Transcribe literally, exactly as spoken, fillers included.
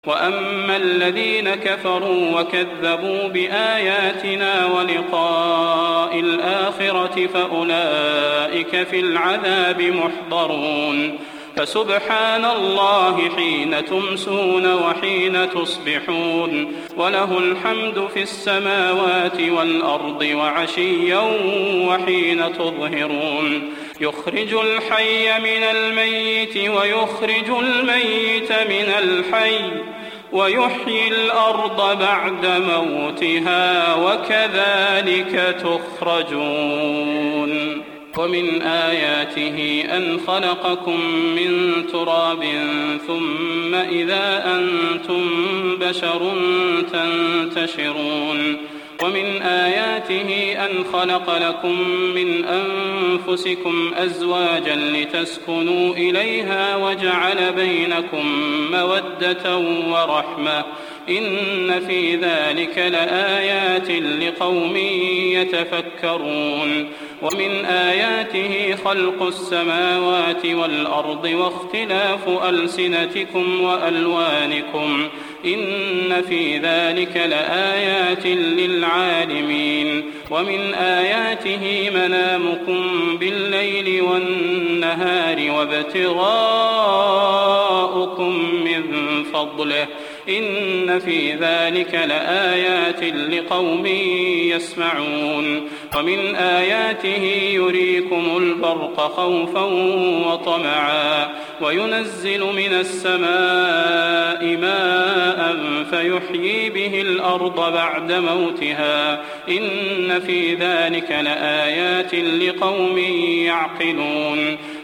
وأما الذين كفروا وكذبوا بآياتنا ولقاء الآخرة فأولئك في العذاب محضرون فسبحان الله حين تمسون وحين تصبحون وله الحمد في السماوات والأرض وعشيا وحين تظهرون يخرج الحي من الميت ويخرج الميت من الحي ويحيي الأرض بعد موتها وكذلك تخرجون ومن آياته أن خلقكم من تراب ثم إذا أنتم بشر تنتشرون ومن آياته أن خلق لكم من أنفسكم أزواجا لتسكنوا إليها وجعل بينكم مودة ورحمة إن في ذلك لآيات لقوم يتفكرون ومن آياته خلق السماوات والأرض واختلاف ألسنتكم وألوانكم إن في ذلك لآيات للعالمين ومن آياته منامكم بالليل والنهار وابتغاؤكم من فضله إن في ذلك لآيات لقوم يسمعون ومن آياته يريكم البرق خوفا وطمعا وينزل من السماء ماء فيحيي به الأرض بعد موتها إن في ذلك لآيات لقوم يعقلون